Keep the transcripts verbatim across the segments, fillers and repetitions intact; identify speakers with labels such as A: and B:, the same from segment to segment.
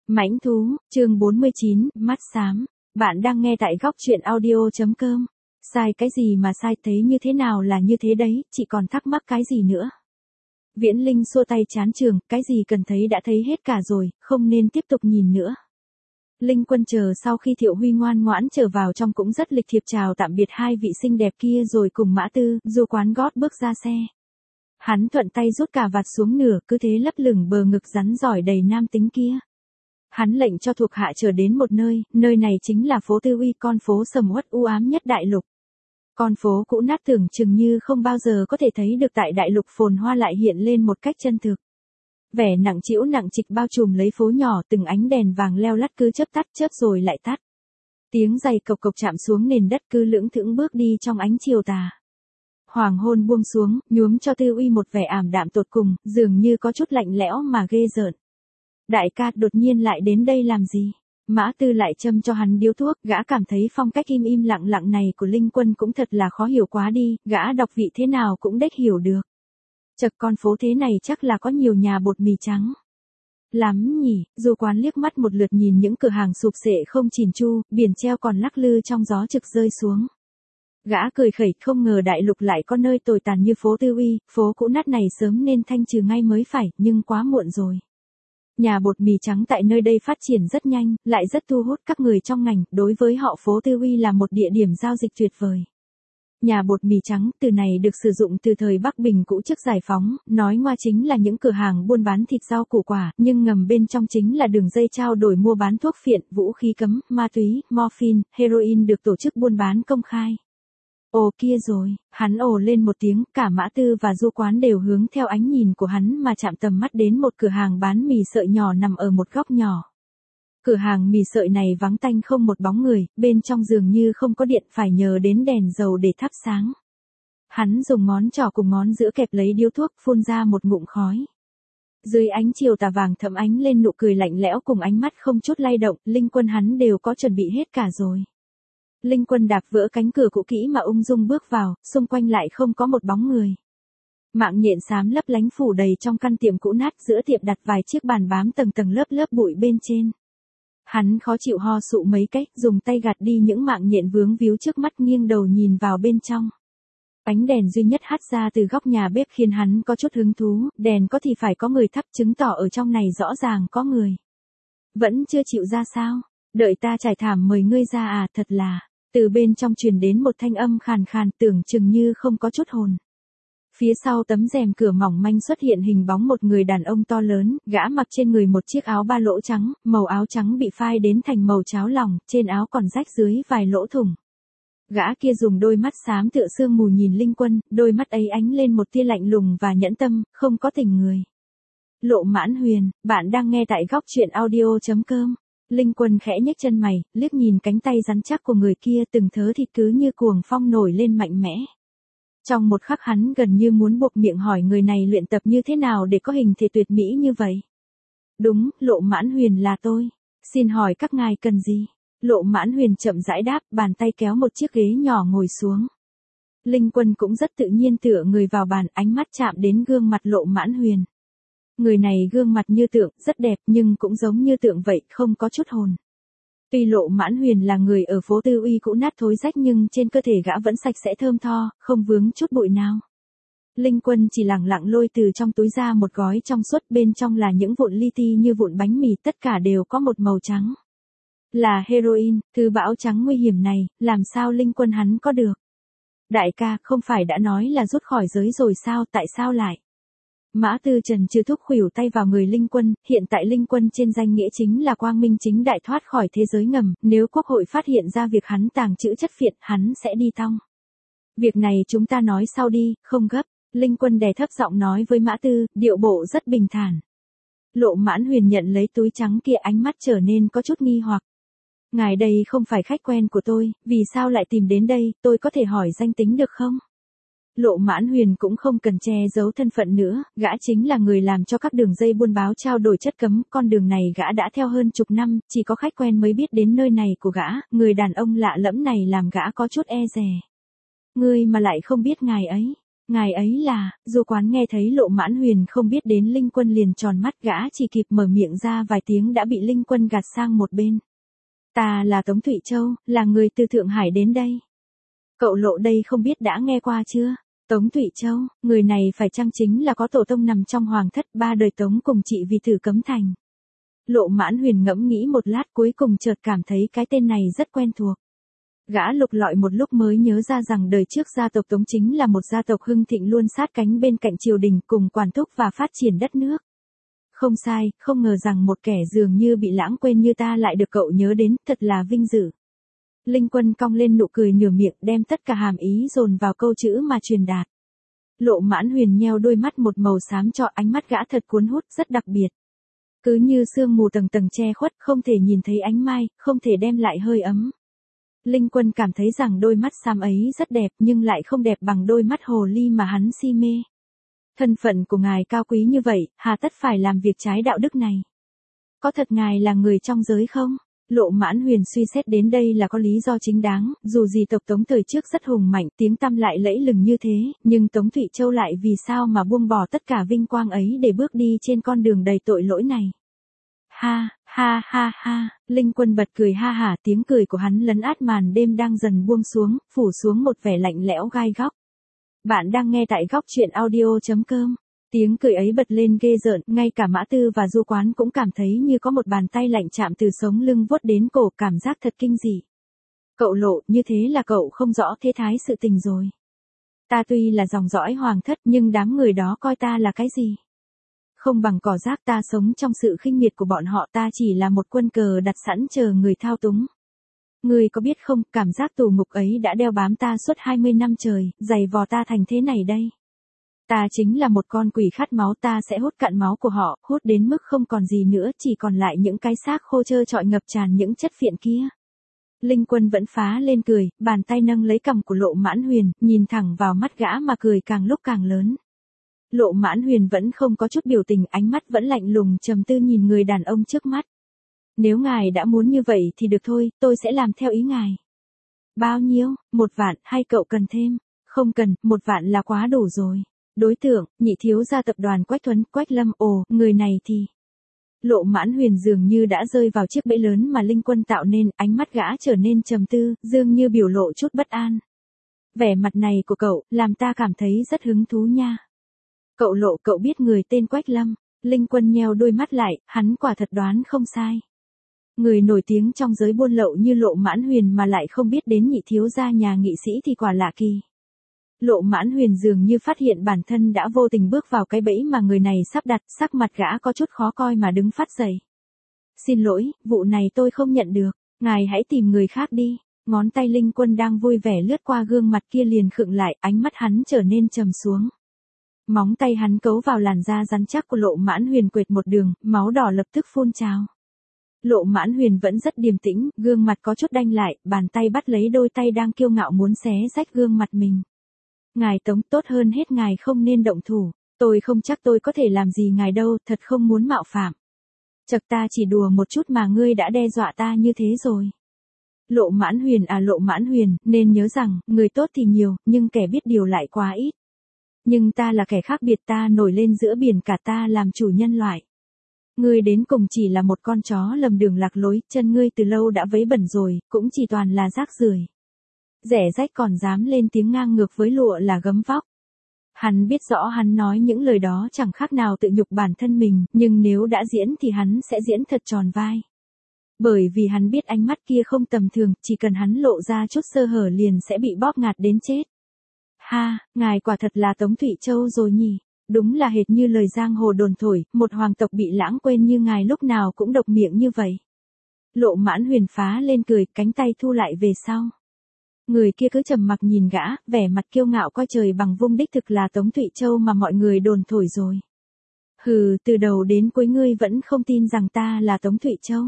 A: Mãnh thú, chương bốn mươi chín, mắt xám. Bạn đang nghe tại góc truyện audio.com. Sai cái gì mà sai, thấy như thế nào là như thế đấy, chị còn thắc mắc cái gì nữa. Viễn Linh xua tay chán trường, cái gì cần thấy đã thấy hết cả rồi, không nên tiếp tục nhìn nữa. Linh Quân chờ sau khi Thiệu Huy ngoan ngoãn trở vào trong cũng rất lịch thiệp chào tạm biệt hai vị xinh đẹp kia rồi cùng Mã Tư, Du Quán gót bước ra xe. Hắn thuận tay rút cà vạt xuống nửa, cứ thế lấp lửng bờ ngực rắn giỏi đầy nam tính kia. Hắn lệnh cho thuộc hạ trở đến một nơi, nơi này chính là phố Tư Uy, con phố sầm uất u ám nhất đại lục. Con phố cũ nát tưởng chừng như không bao giờ có thể thấy được tại đại lục phồn hoa lại hiện lên một cách chân thực. Vẻ nặng trĩu nặng trịch bao trùm lấy phố nhỏ, từng ánh đèn vàng leo lắt cứ chớp tắt chớp rồi lại tắt. Tiếng giày cộc cộc chạm xuống nền đất cứ lững thững bước đi trong ánh chiều tà. Hoàng hôn buông xuống, nhuốm cho Tư Uy một vẻ ảm đạm tột cùng, dường như có chút lạnh lẽo mà ghê rợn. Đại ca đột nhiên lại đến đây làm gì? Mã Tư lại châm cho hắn điếu thuốc, gã cảm thấy phong cách im im lặng lặng này của Linh Quân cũng thật là khó hiểu quá đi, gã đọc vị thế nào cũng đếch hiểu được. Chật, con phố thế này chắc là có nhiều nhà bột mì trắng. Lắm nhỉ, Du Quán liếc mắt một lượt nhìn những cửa hàng sụp xệ không chỉn chu, biển treo còn lắc lư trong gió trực rơi xuống. Gã cười khẩy, không ngờ đại lục lại có nơi tồi tàn như phố Tư Uy, phố cũ nát này sớm nên thanh trừ ngay mới phải, nhưng quá muộn rồi. Nhà bột mì trắng tại nơi đây phát triển rất nhanh, lại rất thu hút các người trong ngành, đối với họ phố Tư Uy là một địa điểm giao dịch tuyệt vời. Nhà bột mì trắng, từ này được sử dụng từ thời Bắc Bình cũ trước giải phóng, nói ngoa chính là những cửa hàng buôn bán thịt rau củ quả, nhưng ngầm bên trong chính là đường dây trao đổi mua bán thuốc phiện, vũ khí cấm, ma túy, morphine, heroin được tổ chức buôn bán công khai. Ồ kia rồi, hắn ồ lên một tiếng, cả Mã Tư và Du Quán đều hướng theo ánh nhìn của hắn mà chạm tầm mắt đến một cửa hàng bán mì sợi nhỏ nằm ở một góc nhỏ. Cửa hàng mì sợi này vắng tanh không một bóng người, bên trong dường như không có điện, phải nhờ đến đèn dầu để thắp sáng. Hắn dùng ngón trỏ cùng ngón giữa kẹp lấy điếu thuốc, phun ra một ngụm khói. Dưới ánh chiều tà vàng thẫm ánh lên nụ cười lạnh lẽo cùng ánh mắt không chút lay động, Linh Quân hắn đều có chuẩn bị hết cả rồi. Linh Quân đạp vỡ cánh cửa cũ kỹ mà ung dung bước vào, xung quanh lại không có một bóng người. Mạng nhện xám lấp lánh phủ đầy trong căn tiệm cũ nát, giữa tiệm đặt vài chiếc bàn bám tầng tầng lớp lớp bụi bên trên. Hắn khó chịu ho sụ mấy cách, dùng tay gạt đi những mạng nhện vướng víu trước mắt, nghiêng đầu nhìn vào bên trong. Ánh đèn duy nhất hắt ra từ góc nhà bếp khiến hắn có chút hứng thú, đèn có thì phải có người thắp, chứng tỏ ở trong này rõ ràng có người. Vẫn chưa chịu ra sao? Đợi ta trải thảm mời ngươi ra à, thật là. Từ bên trong truyền đến một thanh âm khàn khàn, tưởng chừng như không có chút hồn. Phía sau tấm rèm cửa mỏng manh xuất hiện hình bóng một người đàn ông to lớn, gã mặc trên người một chiếc áo ba lỗ trắng, màu áo trắng bị phai đến thành màu cháo lòng, trên áo còn rách dưới vài lỗ thủng. Gã kia dùng đôi mắt xám tựa sương mù nhìn Linh Quân, đôi mắt ấy ánh lên một tia lạnh lùng và nhẫn tâm, không có tình người. Lộ Mãn Huyền, bạn đang nghe tại góc truyện audio.com. Linh Quân khẽ nhếch chân mày, liếc nhìn cánh tay rắn chắc của người kia, từng thớ thịt cứ như cuồng phong nổi lên mạnh mẽ. Trong một khắc hắn gần như muốn buộc miệng hỏi người này luyện tập như thế nào để có hình thể tuyệt mỹ như vậy. Đúng, Lộ Mãn Huyền là tôi. Xin hỏi các ngài cần gì? Lộ Mãn Huyền chậm rãi đáp, bàn tay kéo một chiếc ghế nhỏ ngồi xuống. Linh Quân cũng rất tự nhiên tựa người vào bàn, ánh mắt chạm đến gương mặt Lộ Mãn Huyền. Người này gương mặt như tượng, rất đẹp nhưng cũng giống như tượng vậy, không có chút hồn. Tuy Lộ Mãn Huyền là người ở phố Tư Uy cũ nát thối rách nhưng trên cơ thể gã vẫn sạch sẽ thơm tho, không vướng chút bụi nào. Linh Quân chỉ lẳng lặng lôi từ trong túi ra một gói trong suốt, bên trong là những vụn li ti như vụn bánh mì, tất cả đều có một màu trắng. Là heroin, thứ bão trắng nguy hiểm này, làm sao Linh Quân hắn có được? Đại ca, không phải đã nói là rút khỏi giới rồi sao, tại sao lại? Mã Tư trần trừ thúc khuỷu tay vào người Linh Quân, hiện tại Linh Quân trên danh nghĩa chính là quang minh chính đại thoát khỏi thế giới ngầm, nếu quốc hội phát hiện ra việc hắn tàng trữ chất phiện, hắn sẽ đi tong. Việc này chúng ta nói sau đi, không gấp. Linh Quân đè thấp giọng nói với Mã Tư, điệu bộ rất bình thản. Lộ Mãn Huyền nhận lấy túi trắng kia, ánh mắt trở nên có chút nghi hoặc. Ngài đây không phải khách quen của tôi, vì sao lại tìm đến đây, tôi có thể hỏi danh tính được không? Lộ Mãn Huyền cũng không cần che giấu thân phận nữa, gã chính là người làm cho các đường dây buôn báo trao đổi chất cấm, con đường này gã đã theo hơn chục năm, chỉ có khách quen mới biết đến nơi này của gã, người đàn ông lạ lẫm này làm gã có chút e dè. Ngươi mà lại không biết ngài ấy, Ngài ấy là, Du Quán nghe thấy Lộ Mãn Huyền không biết đến Linh Quân liền tròn mắt, gã chỉ kịp mở miệng ra vài tiếng đã bị Linh Quân gạt sang một bên. Ta là Tống Thụy Châu, là người từ Thượng Hải đến đây. Cậu Lộ đây không biết đã nghe qua chưa? Tống Thụy Châu, người này phải chăng chính là có tổ tông nằm trong hoàng thất ba đời Tống cùng chị vì thử cấm thành. Lộ Mãn Huyền ngẫm nghĩ một lát cuối cùng chợt cảm thấy cái tên này rất quen thuộc. Gã lục lọi một lúc mới nhớ ra rằng đời trước gia tộc Tống chính là một gia tộc hưng thịnh luôn sát cánh bên cạnh triều đình cùng quản thúc và phát triển đất nước. Không sai, không ngờ rằng một kẻ dường như bị lãng quên như ta lại được cậu nhớ đến, thật là vinh dự. Linh Quân cong lên nụ cười nửa miệng đem tất cả hàm ý dồn vào câu chữ mà truyền đạt. Lộ Mãn Huyền nheo đôi mắt một màu xám cho, ánh mắt gã thật cuốn hút, rất đặc biệt. Cứ như sương mù tầng tầng che khuất, không thể nhìn thấy ánh mai, không thể đem lại hơi ấm. Linh Quân cảm thấy rằng đôi mắt xám ấy rất đẹp nhưng lại không đẹp bằng đôi mắt hồ ly mà hắn si mê. Thân phận của ngài cao quý như vậy, hà tất phải làm việc trái đạo đức này? Có thật ngài là người trong giới không? Lộ Mãn Huyền suy xét đến đây là có lý do chính đáng, dù gì tộc Tống thời trước rất hùng mạnh, tiếng tăm lại lẫy lừng như thế, nhưng Tống Thụy Châu lại vì sao mà buông bỏ tất cả vinh quang ấy để bước đi trên con đường đầy tội lỗi này? Ha, ha ha ha, Linh Quân bật cười ha hả, tiếng cười của hắn lấn át màn đêm đang dần buông xuống, phủ xuống một vẻ lạnh lẽo gai góc. Bạn đang nghe tại góc truyện audio chấm com. Tiếng cười ấy bật lên ghê rợn, ngay cả Mã Tư và Du Quán cũng cảm thấy như có một bàn tay lạnh chạm từ sống lưng vuốt đến cổ, cảm giác thật kinh dị. Cậu Lộ, như thế là cậu không rõ thế thái sự tình rồi. Ta tuy là dòng dõi hoàng thất nhưng đám người đó coi ta là cái gì? Không bằng cỏ rác, ta sống trong sự khinh miệt của bọn họ, ta chỉ là một quân cờ đặt sẵn chờ người thao túng. Người có biết không, cảm giác tù ngục ấy đã đeo bám ta suốt hai mươi năm trời, giày vò ta thành thế này đây. Ta chính là một con quỷ khát máu, ta sẽ hút cạn máu của họ, hút đến mức không còn gì nữa, chỉ còn lại những cái xác khô trơ trọi ngập tràn những chất phiện kia. Linh Quân vẫn phá lên cười, bàn tay nâng lấy cằm của Lộ Mãn Huyền, nhìn thẳng vào mắt gã mà cười càng lúc càng lớn. Lộ Mãn Huyền vẫn không có chút biểu tình, ánh mắt vẫn lạnh lùng trầm tư nhìn người đàn ông trước mắt. Nếu ngài đã muốn như vậy thì được thôi, tôi sẽ làm theo ý ngài. Bao nhiêu, một vạn, hay cậu cần thêm? Không cần, một vạn là quá đủ rồi. Đối tượng, nhị thiếu gia tập đoàn Quách Thuấn, Quách Lâm, ồ, người này thì... Lộ Mãn Huyền dường như đã rơi vào chiếc bẫy lớn mà Linh Quân tạo nên, ánh mắt gã trở nên trầm tư, dường như biểu lộ chút bất an. Vẻ mặt này của cậu, làm ta cảm thấy rất hứng thú nha. Cậu Lộ, cậu biết người tên Quách Lâm? Linh Quân nheo đôi mắt lại, hắn quả thật đoán không sai. Người nổi tiếng trong giới buôn lậu như Lộ Mãn Huyền mà lại không biết đến nhị thiếu gia nhà nghị sĩ thì quả lạ kỳ. Lộ Mãn Huyền dường như phát hiện bản thân đã vô tình bước vào cái bẫy mà người này sắp đặt, sắc mặt gã có chút khó coi mà đứng phát dậy. Xin lỗi, vụ này tôi không nhận được, ngài hãy tìm người khác đi. Ngón tay Linh Quân đang vui vẻ lướt qua gương mặt kia liền khựng lại, ánh mắt hắn trở nên trầm xuống. Móng tay hắn cấu vào làn da rắn chắc của Lộ Mãn Huyền quệt một đường, máu đỏ lập tức phun trào. Lộ Mãn Huyền vẫn rất điềm tĩnh, gương mặt có chút đanh lại, bàn tay bắt lấy đôi tay đang kiêu ngạo muốn xé rách gương mặt mình. Ngài Tống, tốt hơn hết ngài không nên động thủ, tôi không chắc tôi có thể làm gì ngài đâu, thật không muốn mạo phạm. Chật, ta chỉ đùa một chút mà ngươi đã đe dọa ta như thế rồi. Lộ Mãn Huyền à Lộ Mãn Huyền, nên nhớ rằng, người tốt thì nhiều, nhưng kẻ biết điều lại quá ít. Nhưng ta là kẻ khác biệt, ta nổi lên giữa biển cả, ta làm chủ nhân loại. Ngươi đến cùng chỉ là một con chó lầm đường lạc lối, chân ngươi từ lâu đã vấy bẩn rồi, cũng chỉ toàn là rác rưởi. Rẻ rách còn dám lên tiếng ngang ngược với lụa là gấm vóc. Hắn biết rõ hắn nói những lời đó chẳng khác nào tự nhục bản thân mình, nhưng nếu đã diễn thì hắn sẽ diễn thật tròn vai. Bởi vì hắn biết ánh mắt kia không tầm thường, chỉ cần hắn lộ ra chút sơ hở liền sẽ bị bóp ngạt đến chết. Ha, ngài quả thật là Tống Thụy Châu rồi nhỉ, đúng là hệt như lời giang hồ đồn thổi, một hoàng tộc bị lãng quên như ngài lúc nào cũng độc miệng như vậy. Lộ Mãn Huyền phá lên cười, cánh tay thu lại về sau. Người kia cứ trầm mặc nhìn gã, vẻ mặt kiêu ngạo coi trời bằng vung, đích thực là Tống Thụy Châu mà mọi người đồn thổi rồi. Hừ, từ đầu đến cuối ngươi vẫn không tin rằng ta là Tống Thụy Châu.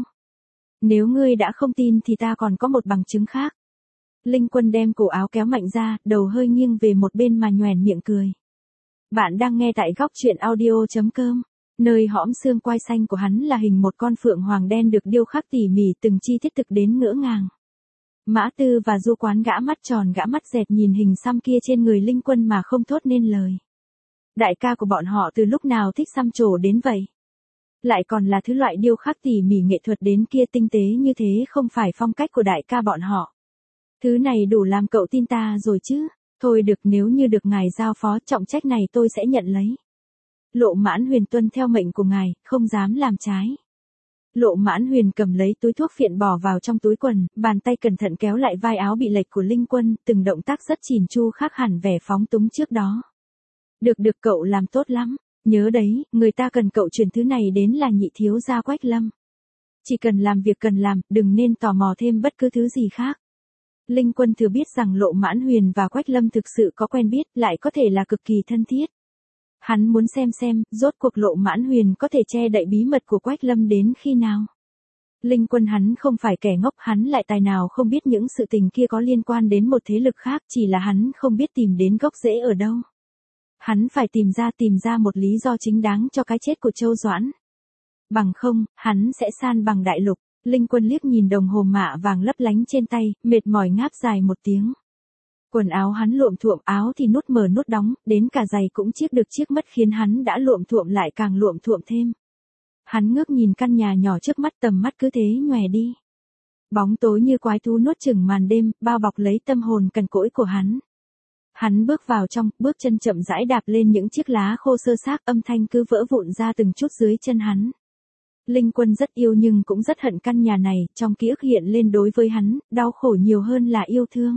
A: Nếu ngươi đã không tin thì ta còn có một bằng chứng khác. Linh Quân đem cổ áo kéo mạnh ra, đầu hơi nghiêng về một bên mà nhoẻn miệng cười. Bạn đang nghe tại góc truyện audio chấm com. Nơi hõm xương quai xanh của hắn là hình một con phượng hoàng đen được điêu khắc tỉ mỉ từng chi tiết thực đến ngỡ ngàng. Mã Tư và Du Quán gã mắt tròn gã mắt dẹt nhìn hình xăm kia trên người Linh Quân mà không thốt nên lời. Đại ca của bọn họ từ lúc nào thích xăm trổ đến vậy? Lại còn là thứ loại điêu khắc tỉ mỉ nghệ thuật đến kia tinh tế như thế không phải phong cách của đại ca bọn họ. Thứ này đủ làm cậu tin ta rồi chứ. Thôi được, nếu như được ngài giao phó trọng trách này tôi sẽ nhận lấy. Lộ Mãn Huyền tuân theo mệnh của ngài, không dám làm trái. Lộ Mãn Huyền cầm lấy túi thuốc phiện bỏ vào trong túi quần, bàn tay cẩn thận kéo lại vai áo bị lệch của Linh Quân, từng động tác rất chỉn chu khác hẳn vẻ phóng túng trước đó. Được được, cậu làm tốt lắm. Nhớ đấy, người ta cần cậu truyền thứ này đến là nhị thiếu gia Quách Lâm. Chỉ cần làm việc cần làm, đừng nên tò mò thêm bất cứ thứ gì khác. Linh Quân thừa biết rằng Lộ Mãn Huyền và Quách Lâm thực sự có quen biết, lại có thể là cực kỳ thân thiết. Hắn muốn xem xem, rốt cuộc Lộ Mãn Huyền có thể che đậy bí mật của Quách Lâm đến khi nào. Linh Quân hắn không phải kẻ ngốc, hắn lại tài nào không biết những sự tình kia có liên quan đến một thế lực khác, chỉ là hắn không biết tìm đến gốc rễ ở đâu. Hắn phải tìm ra tìm ra một lý do chính đáng cho cái chết của Châu Doãn. Bằng không, hắn sẽ san bằng đại lục. Linh Quân liếc nhìn đồng hồ mạ vàng lấp lánh trên tay, mệt mỏi ngáp dài một tiếng. Quần áo hắn luộm thuộm, áo thì nút mở nút đóng, đến cả giày cũng chiếc được chiếc mất khiến hắn đã luộm thuộm lại càng luộm thuộm thêm. Hắn ngước nhìn căn nhà nhỏ trước mắt, tầm mắt cứ thế nhòe đi. Bóng tối như quái thú nuốt chửng màn đêm, bao bọc lấy tâm hồn cằn cỗi của hắn. Hắn bước vào trong, bước chân chậm rãi đạp lên những chiếc lá khô sơ xác, âm thanh cứ vỡ vụn ra từng chút dưới chân hắn. Linh Quân rất yêu nhưng cũng rất hận căn nhà này, trong ký ức hiện lên đối với hắn, đau khổ nhiều hơn là yêu thương.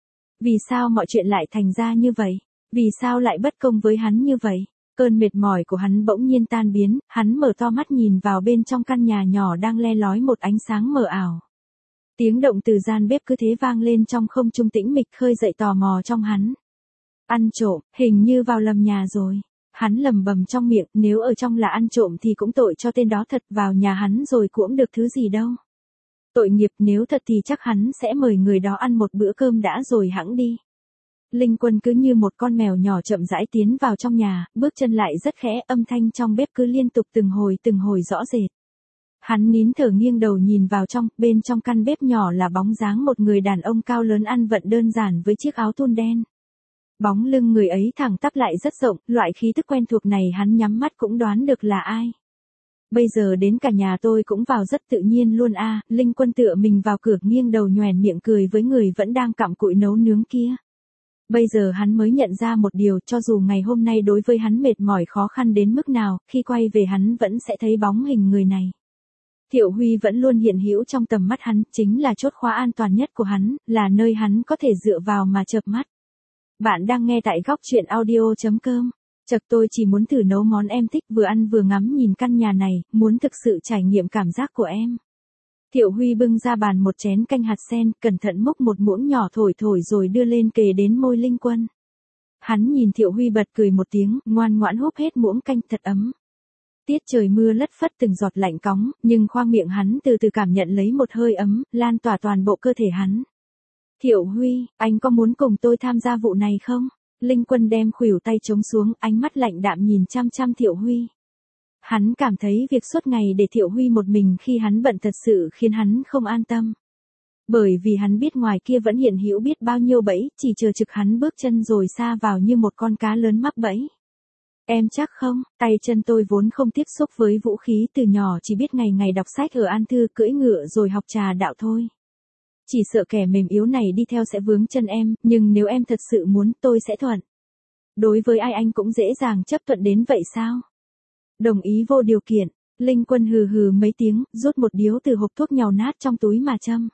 A: Vì sao mọi chuyện lại thành ra như vậy? Vì sao lại bất công với hắn như vậy? Cơn mệt mỏi của hắn bỗng nhiên tan biến, hắn mở to mắt nhìn vào bên trong căn nhà nhỏ đang le lói một ánh sáng mờ ảo. Tiếng động từ gian bếp cứ thế vang lên trong không trung tĩnh mịch, khơi dậy tò mò trong hắn. Ăn trộm, hình như vào lầm nhà rồi. Hắn lầm bầm trong miệng, nếu ở trong là ăn trộm thì cũng tội cho tên đó thật, vào nhà hắn rồi cũng được thứ gì đâu. Tội nghiệp, nếu thật thì chắc hắn sẽ mời người đó ăn một bữa cơm đã rồi hẵng đi. Linh Quân cứ như một con mèo nhỏ chậm rãi tiến vào trong nhà, bước chân lại rất khẽ, âm thanh trong bếp cứ liên tục từng hồi từng hồi rõ rệt. Hắn nín thở nghiêng đầu nhìn vào trong, bên trong căn bếp nhỏ là bóng dáng một người đàn ông cao lớn ăn vận đơn giản với chiếc áo thun đen. Bóng lưng người ấy thẳng tắp lại rất rộng, loại khí tức quen thuộc này hắn nhắm mắt cũng đoán được là ai. Bây giờ đến cả nhà tôi cũng vào rất tự nhiên luôn a. À. Linh Quân tựa mình vào cửa nghiêng đầu nhoẻn miệng cười với người vẫn đang cặm cụi nấu nướng kia. Bây giờ hắn mới nhận ra một điều, cho dù ngày hôm nay đối với hắn mệt mỏi khó khăn đến mức nào, khi quay về hắn vẫn sẽ thấy bóng hình người này. Thiệu Huy vẫn luôn hiện hữu trong tầm mắt hắn, chính là chốt khóa an toàn nhất của hắn, là nơi hắn có thể dựa vào mà chợp mắt. Bạn đang nghe tại góc truyện audio chấm com. Chật, tôi chỉ muốn thử nấu món em thích, vừa ăn vừa ngắm nhìn căn nhà này, muốn thực sự trải nghiệm cảm giác của em. Thiệu Huy bưng ra bàn một chén canh hạt sen, cẩn thận múc một muỗng nhỏ thổi thổi rồi đưa lên kề đến môi Linh Quân. Hắn nhìn Thiệu Huy bật cười một tiếng, ngoan ngoãn húp hết muỗng canh thật ấm. Tiết trời mưa lất phất từng giọt lạnh cóng, nhưng khoang miệng hắn từ từ cảm nhận lấy một hơi ấm, lan tỏa toàn bộ cơ thể hắn. Thiệu Huy, anh có muốn cùng tôi tham gia vụ này không? Linh Quân đem khuỷu tay chống xuống, ánh mắt lạnh đạm nhìn chăm chăm Thiệu Huy. Hắn cảm thấy việc suốt ngày để Thiệu Huy một mình khi hắn bận thật sự khiến hắn không an tâm. Bởi vì hắn biết ngoài kia vẫn hiện hữu biết bao nhiêu bẫy, chỉ chờ trực hắn bước chân rồi sa vào như một con cá lớn mắc bẫy. Em chắc không, tay chân tôi vốn không tiếp xúc với vũ khí từ nhỏ, chỉ biết ngày ngày đọc sách ở An Thư, cưỡi ngựa rồi học trà đạo thôi. Chỉ sợ kẻ mềm yếu này đi theo sẽ vướng chân em, nhưng nếu em thật sự muốn, tôi sẽ thuận. Đối với ai anh cũng dễ dàng chấp thuận đến vậy sao? Đồng ý vô điều kiện. Linh Quân hừ hừ mấy tiếng, rút một điếu từ hộp thuốc nhàu nát trong túi mà châm.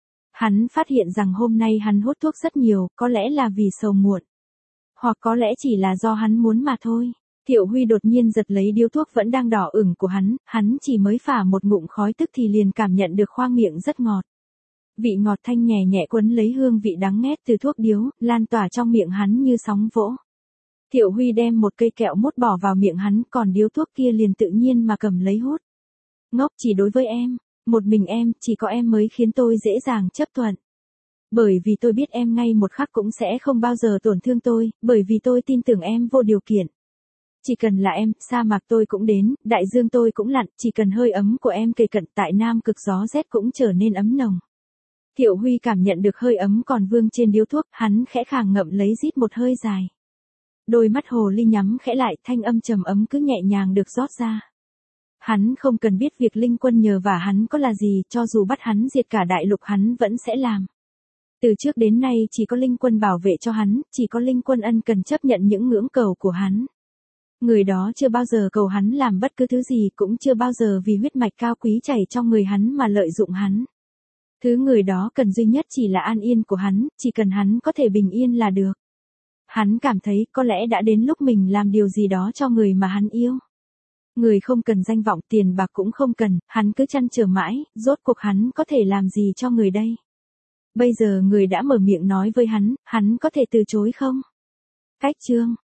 A: Hắn phát hiện rằng hôm nay hắn hút thuốc rất nhiều, có lẽ là vì sầu muộn. Hoặc có lẽ chỉ là do hắn muốn mà thôi. Thiệu Huy đột nhiên giật lấy điếu thuốc vẫn đang đỏ ửng của hắn, hắn chỉ mới phả một ngụm khói tức thì liền cảm nhận được khoang miệng rất ngọt. Vị ngọt thanh nhẹ nhẹ quấn lấy hương vị đắng ngét từ thuốc điếu, lan tỏa trong miệng hắn như sóng vỗ. Thiệu Huy đem một cây kẹo mút bỏ vào miệng hắn, còn điếu thuốc kia liền tự nhiên mà cầm lấy hút. Ngốc, chỉ đối với em, một mình em, chỉ có em mới khiến tôi dễ dàng chấp thuận. Bởi vì tôi biết em ngay một khắc cũng sẽ không bao giờ tổn thương tôi, bởi vì tôi tin tưởng em vô điều kiện. Chỉ cần là em, sa mạc tôi cũng đến, đại dương tôi cũng lặn, chỉ cần hơi ấm của em kề cận tại Nam Cực gió rét cũng trở nên ấm nồng. Thiệu Huy cảm nhận được hơi ấm còn vương trên điếu thuốc, hắn khẽ khàng ngậm lấy rít một hơi dài. Đôi mắt hồ ly nhắm khẽ lại, thanh âm trầm ấm cứ nhẹ nhàng được rót ra. Hắn không cần biết việc Linh Quân nhờ vả hắn có là gì, cho dù bắt hắn diệt cả đại lục hắn vẫn sẽ làm. Từ trước đến nay chỉ có Linh Quân bảo vệ cho hắn, chỉ có Linh Quân ân cần chấp nhận những ngưỡng cầu của hắn. Người đó chưa bao giờ cầu hắn làm bất cứ thứ gì, cũng chưa bao giờ vì huyết mạch cao quý chảy trong người hắn mà lợi dụng hắn. Thứ người đó cần duy nhất chỉ là an yên của hắn, chỉ cần hắn có thể bình yên là được. Hắn cảm thấy có lẽ đã đến lúc mình làm điều gì đó cho người mà hắn yêu. Người không cần danh vọng, tiền bạc cũng không cần, hắn cứ trăn trở mãi, rốt cuộc hắn có thể làm gì cho người đây? Bây giờ người đã mở miệng nói với hắn, hắn có thể từ chối không? Cách chương